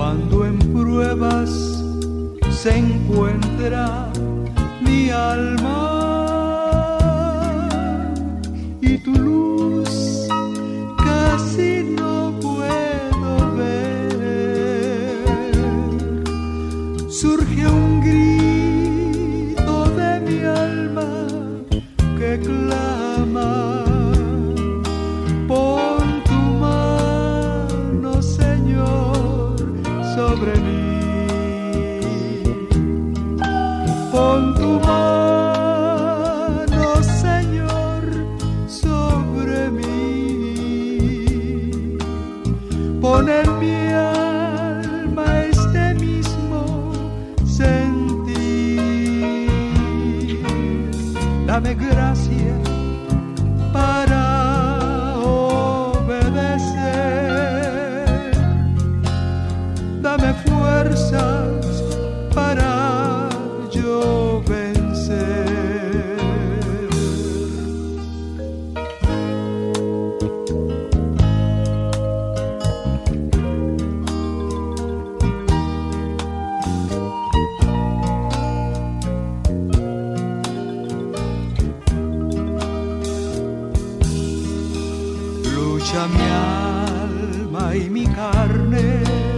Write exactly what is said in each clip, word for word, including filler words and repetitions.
Cuando en pruebas se encuentra mi alma y tu luz casi no puedo ver, surge un grito de mi alma que clama: pon tu mano, Señor, sobre mí. Pon tu mano, Señor, sobre mí. Pon en mi alma este mismo sentir. Dame gracia para obedecer. Dame fuerzas para yo vencer. Lucha mi alma y mi carne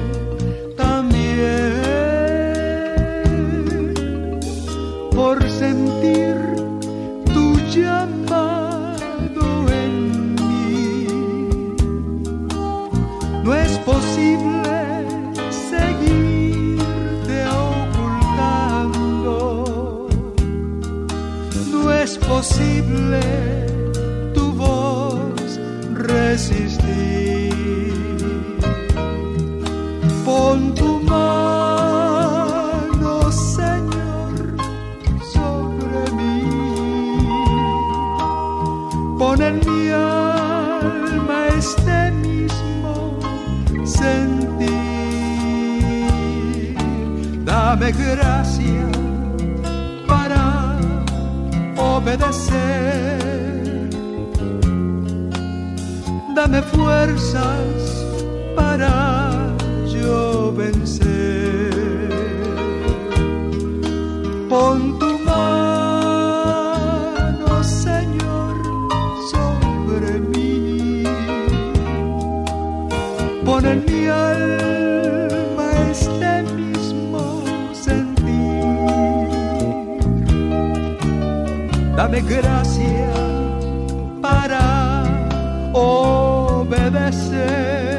por sentir tu llamado en mí. No es posible seguirte ocultando, no es posible tu voz resistir. Pon tu mano, Señor, sobre mí. Pon en mi alma este mismo sentir. Dame gracia para obedecer. Dame fuerzas para yo vencer. Pon tu mano, Señor, sobre mí. Pon en mi alma este mismo sentir. Dame gracia para obedecer.